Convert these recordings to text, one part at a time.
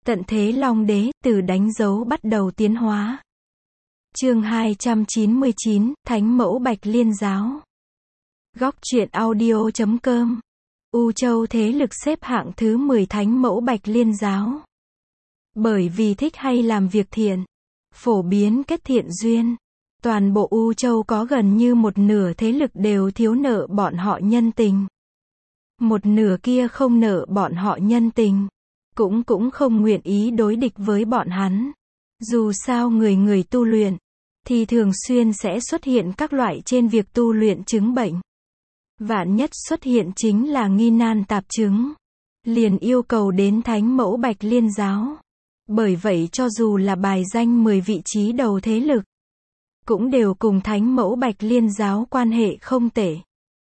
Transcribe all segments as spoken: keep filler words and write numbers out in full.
Tận thế Long Đế, từ đánh dấu bắt đầu tiến hóa. Chương hai trăm chín mươi chín, Thánh mẫu Bạch Liên giáo. Góc truyện audio chấm com. U Châu thế lực xếp hạng thứ mười Thánh mẫu Bạch Liên giáo. Bởi vì thích hay làm việc thiện, phổ biến kết thiện duyên, toàn bộ U Châu có gần như một nửa thế lực đều thiếu nợ bọn họ nhân tình. Một nửa kia không nợ bọn họ nhân tình, cũng cũng không nguyện ý đối địch với bọn hắn. Dù sao người người tu luyện, thì thường xuyên sẽ xuất hiện các loại trên việc tu luyện chứng bệnh. Vạn nhất xuất hiện chính là nghi nan tạp chứng, liền yêu cầu đến Thánh mẫu Bạch Liên giáo. Bởi vậy cho dù là bài danh mười vị trí đầu thế lực, cũng đều cùng Thánh mẫu Bạch Liên giáo quan hệ không tệ.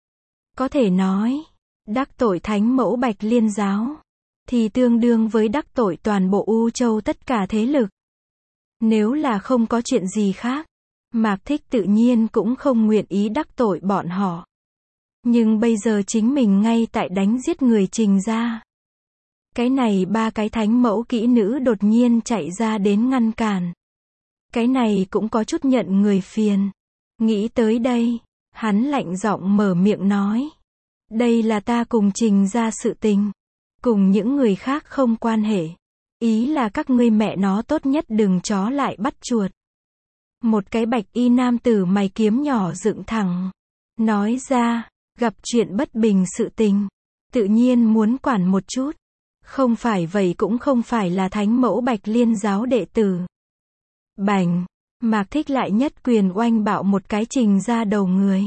Có thể nói, đắc tội Thánh mẫu Bạch Liên giáo, thì tương đương với đắc tội toàn bộ U Châu tất cả thế lực. Nếu là không có chuyện gì khác, Mạc Thích tự nhiên cũng không nguyện ý đắc tội bọn họ. Nhưng bây giờ chính mình ngay tại đánh giết người Trình ra. Cái này ba cái thánh mẫu kỹ nữ đột nhiên chạy ra đến ngăn cản. Cái này cũng có chút nhận người phiền. Nghĩ tới đây, hắn lạnh giọng mở miệng nói. Đây là ta cùng Trình ra sự tình. Cùng những người khác không quan hệ. Ý là các ngươi mẹ nó tốt nhất đừng chó lại bắt chuột. Một cái bạch y nam tử mày kiếm nhỏ dựng thẳng. Nói ra, gặp chuyện bất bình sự tình, tự nhiên muốn quản một chút. Không phải vậy cũng không phải là Thánh mẫu Bạch Liên giáo đệ tử. Bành, Mạc Thích lại nhất quyền oanh bạo một cái Trình ra đầu người.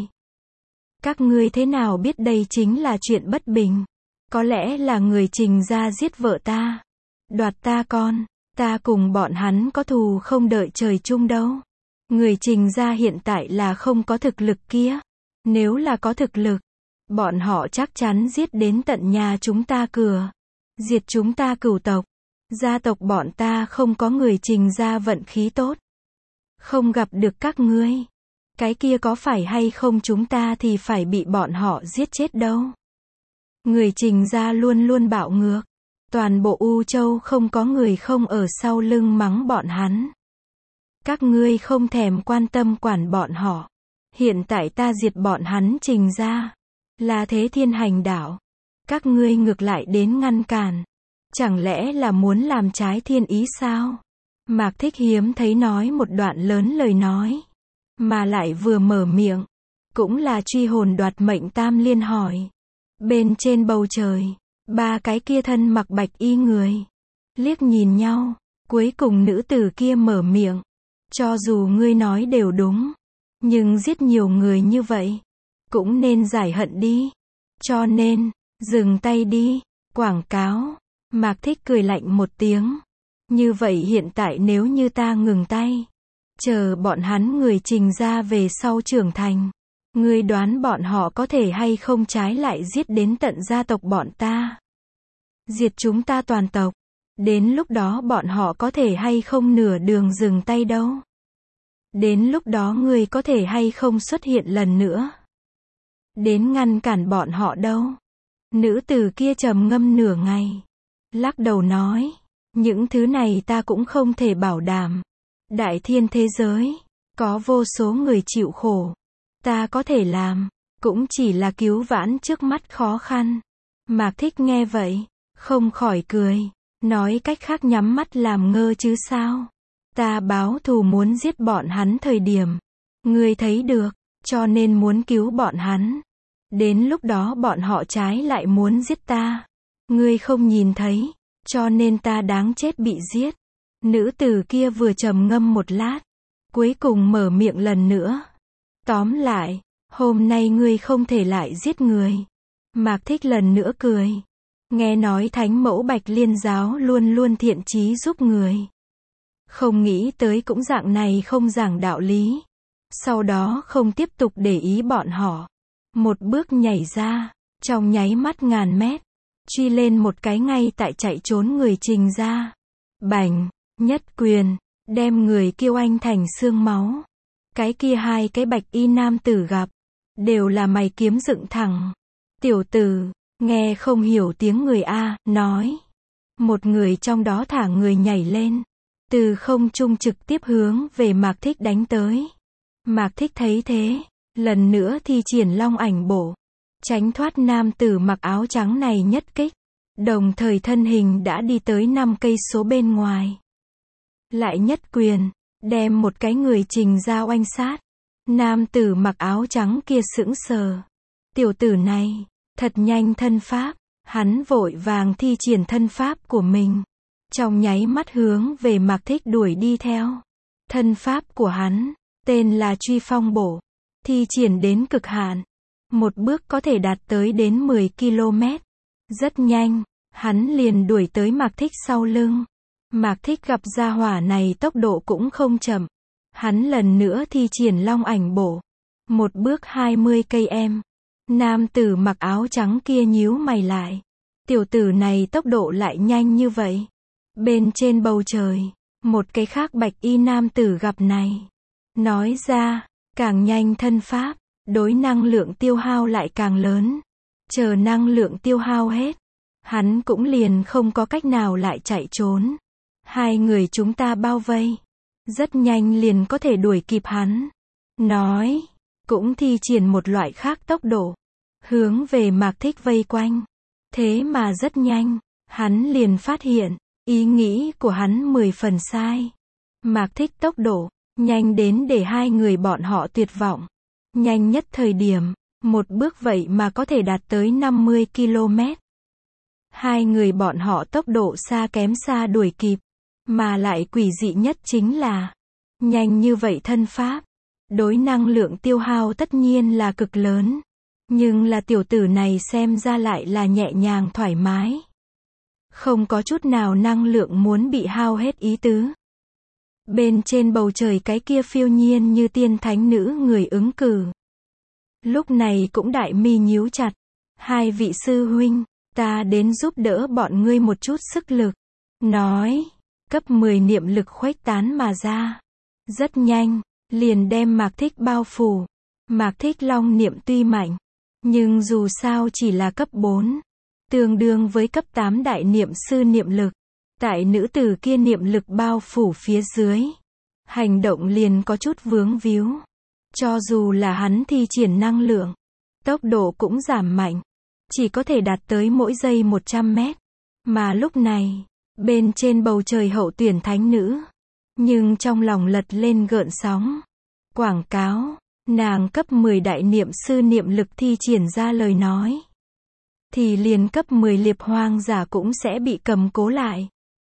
Các ngươi thế nào biết đây chính là chuyện bất bình? Có lẽ là người Trình ra giết vợ ta, đoạt ta con, ta cùng bọn hắn có thù không đợi trời chung đâu. Người Trình ra hiện tại là không có thực lực kia. Nếu là có thực lực, bọn họ chắc chắn giết đến tận nhà chúng ta cửa, diệt chúng ta cửu tộc. Gia tộc bọn ta không có người Trình ra vận khí tốt, không gặp được các ngươi. Cái kia có phải hay không chúng ta thì phải bị bọn họ giết chết đâu. Người Trình ra luôn luôn bạo ngược. Toàn bộ U Châu không có người không ở sau lưng mắng bọn hắn. Các ngươi không thèm quan tâm quản bọn họ. Hiện tại ta diệt bọn hắn Trình ra, là thế thiên hành đạo. Các ngươi ngược lại đến ngăn cản. Chẳng lẽ là muốn làm trái thiên ý sao? Mạc Thích hiếm thấy nói một đoạn lớn lời nói. Mà lại vừa mở miệng, cũng là truy hồn đoạt mệnh tam liên hỏi. Bên trên bầu trời, ba cái kia thân mặc bạch y người liếc nhìn nhau, cuối cùng nữ tử kia mở miệng. Cho dù ngươi nói đều đúng, nhưng giết nhiều người như vậy, cũng nên giải hận đi. Cho nên, dừng tay đi. Quảng cáo. Mạc Thích cười lạnh một tiếng. Như vậy hiện tại nếu như ta ngừng tay, chờ bọn hắn người Trình ra về sau trưởng thành, ngươi đoán bọn họ có thể hay không trái lại giết đến tận gia tộc bọn ta, diệt chúng ta toàn tộc. Đến lúc đó bọn họ có thể hay không nửa đường dừng tay đâu. Đến lúc đó ngươi có thể hay không xuất hiện lần nữa, đến ngăn cản bọn họ đâu. Nữ tử kia trầm ngâm nửa ngày, lắc đầu nói, những thứ này ta cũng không thể bảo đảm. Đại thiên thế giới, có vô số người chịu khổ. Ta có thể làm, cũng chỉ là cứu vãn trước mắt khó khăn. Mạc Thích nghe vậy, không khỏi cười, nói cách khác nhắm mắt làm ngơ chứ sao. Ta báo thù muốn giết bọn hắn thời điểm, ngươi thấy được, cho nên muốn cứu bọn hắn. Đến lúc đó bọn họ trái lại muốn giết ta. Ngươi không nhìn thấy, cho nên ta đáng chết bị giết. Nữ tử kia vừa trầm ngâm một lát, cuối cùng mở miệng lần nữa. Tóm lại, hôm nay ngươi không thể lại giết người. Mạc Thích lần nữa cười. Nghe nói Thánh mẫu Bạch Liên giáo luôn luôn thiện chí giúp người. Không nghĩ tới cũng dạng này không giảng đạo lý. Sau đó không tiếp tục để ý bọn họ. Một bước nhảy ra, trong nháy mắt ngàn mét, truy lên một cái ngay tại chạy trốn người Trình ra. Bành, nhất quyền, đem người kêu anh thành xương máu. Cái kia hai cái bạch y nam tử gặp, đều là mày kiếm dựng thẳng. Tiểu tử, nghe không hiểu tiếng người A, nói. Một người trong đó thả người nhảy lên, từ không trung trực tiếp hướng về Mạc Thích đánh tới. Mạc Thích thấy thế, lần nữa thi triển long ảnh bổ, tránh thoát nam tử mặc áo trắng này nhất kích, đồng thời thân hình đã đi tới năm cây số bên ngoài. Lại nhất quyền, đem một cái người trình ra oanh sát. Nam tử mặc áo trắng kia sững sờ. Tiểu tử này, thật nhanh thân pháp, hắn vội vàng thi triển thân pháp của mình. Trong nháy mắt hướng về Mạc Thích đuổi đi theo. Thân pháp của hắn, tên là truy phong bổ, thi triển đến cực hạn. Một bước có thể đạt tới đến mười ki lô mét. Rất nhanh, hắn liền đuổi tới Mạc Thích sau lưng. Mạc Thích gặp gia hỏa này tốc độ cũng không chậm. Hắn lần nữa thi triển long ảnh bổ. Một bước hai mươi cây em. Nam tử mặc áo trắng kia nhíu mày lại. Tiểu tử này tốc độ lại nhanh như vậy. Bên trên bầu trời, một cái khác bạch y nam tử gặp này. Nói ra, càng nhanh thân pháp, đối năng lượng tiêu hao lại càng lớn. Chờ năng lượng tiêu hao hết, hắn cũng liền không có cách nào lại chạy trốn. Hai người chúng ta bao vây, rất nhanh liền có thể đuổi kịp hắn. Nói, cũng thi triển một loại khác tốc độ, hướng về Mạc Thích vây quanh. Thế mà rất nhanh, hắn liền phát hiện, ý nghĩ của hắn mười phần sai. Mạc Thích tốc độ, nhanh đến để hai người bọn họ tuyệt vọng. Nhanh nhất thời điểm, một bước vậy mà có thể đạt tới năm mươi ki lô mét. Hai người bọn họ tốc độ xa kém xa đuổi kịp. Mà lại quỷ dị nhất chính là, nhanh như vậy thân pháp, đối năng lượng tiêu hao tất nhiên là cực lớn. Nhưng là tiểu tử này xem ra lại là nhẹ nhàng thoải mái. Không có chút nào năng lượng muốn bị hao hết ý tứ. Bên trên bầu trời cái kia phiêu nhiên như tiên thánh nữ người ứng cử. Lúc này cũng đại mi nhíu chặt. Hai vị sư huynh, ta đến giúp đỡ bọn ngươi một chút sức lực. Nói, cấp mười niệm lực khuếch tán mà ra. Rất nhanh, liền đem Mạc Thích bao phủ. Mạc Thích long niệm tuy mạnh, nhưng dù sao chỉ là cấp bốn. Tương đương với cấp tám đại niệm sư niệm lực. Tại nữ tử kia niệm lực bao phủ phía dưới, hành động liền có chút vướng víu. Cho dù là hắn thi triển năng lượng, tốc độ cũng giảm mạnh. Chỉ có thể đạt tới mỗi giây một trăm mét. Mà lúc này, bên trên bầu trời hậu tuyển thánh nữ, nhưng trong lòng lật lên gợn sóng. Quảng cáo, nàng cấp mười đại niệm sư niệm lực thi triển ra lời nói, thì liền cấp mười liệp hoang giả cũng sẽ bị cầm cố lại.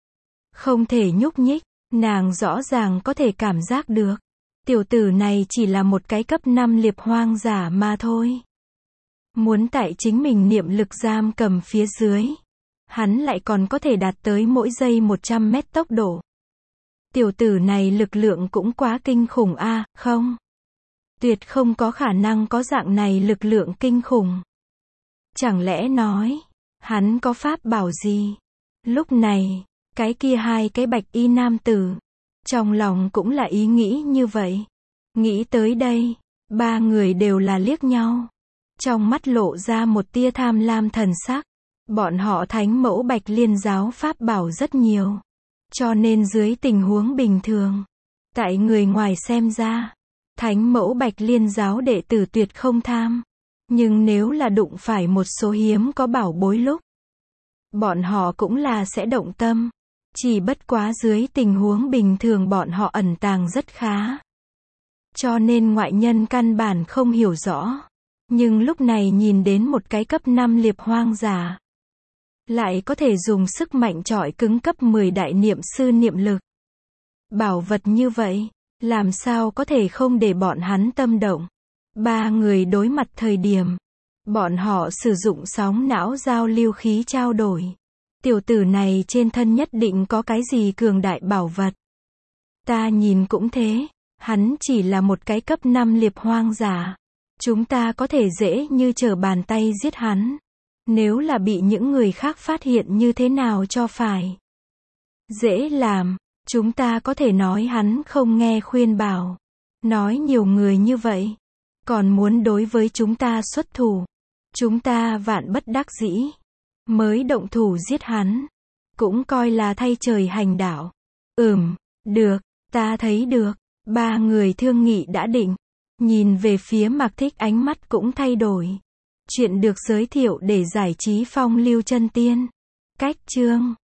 Không thể nhúc nhích, nàng rõ ràng có thể cảm giác được. Tiểu tử này chỉ là một cái cấp năm liệp hoang giả mà thôi. Muốn tại chính mình niệm lực giam cầm phía dưới, hắn lại còn có thể đạt tới mỗi giây một trăm mét tốc độ. Tiểu tử này lực lượng cũng quá kinh khủng a, à, không? Tuyệt không có khả năng có dạng này lực lượng kinh khủng. Chẳng lẽ nói, hắn có pháp bảo gì? Lúc này, cái kia hai cái bạch y nam tử, trong lòng cũng là ý nghĩ như vậy. Nghĩ tới đây, ba người đều là liếc nhau. Trong mắt lộ ra một tia tham lam thần sắc. Bọn họ thánh mẫu bạch liên giáo pháp bảo rất nhiều. Cho nên dưới tình huống bình thường, tại người ngoài xem ra, thánh mẫu bạch liên giáo đệ tử tuyệt không tham. Nhưng nếu là đụng phải một số hiếm có bảo bối lúc, bọn họ cũng là sẽ động tâm. Chỉ bất quá dưới tình huống bình thường bọn họ ẩn tàng rất khá. Cho nên ngoại nhân căn bản không hiểu rõ. Nhưng lúc này nhìn đến một cái cấp năm liệp hoang giả, lại có thể dùng sức mạnh chọi cứng cấp mười đại niệm sư niệm lực. Bảo vật như vậy, làm sao có thể không để bọn hắn tâm động. Ba người đối mặt thời điểm, bọn họ sử dụng sóng não giao lưu khí trao đổi. Tiểu tử này trên thân nhất định có cái gì cường đại bảo vật. Ta nhìn cũng thế, hắn chỉ là một cái cấp năm liệp hoang giả. Chúng ta có thể dễ như trở bàn tay giết hắn. Nếu là bị những người khác phát hiện như thế nào cho phải. Dễ làm, chúng ta có thể nói hắn không nghe khuyên bảo. Nói nhiều người như vậy, còn muốn đối với chúng ta xuất thủ. Chúng ta vạn bất đắc dĩ, mới động thủ giết hắn. cũng coi là thay trời hành đạo. Ừm, được, ta thấy được. Ba người thương nghị đã định. Nhìn về phía Mạc Thích ánh mắt cũng thay đổi. Chuyện được giới thiệu để giải trí phong lưu chân tiên. Cách chương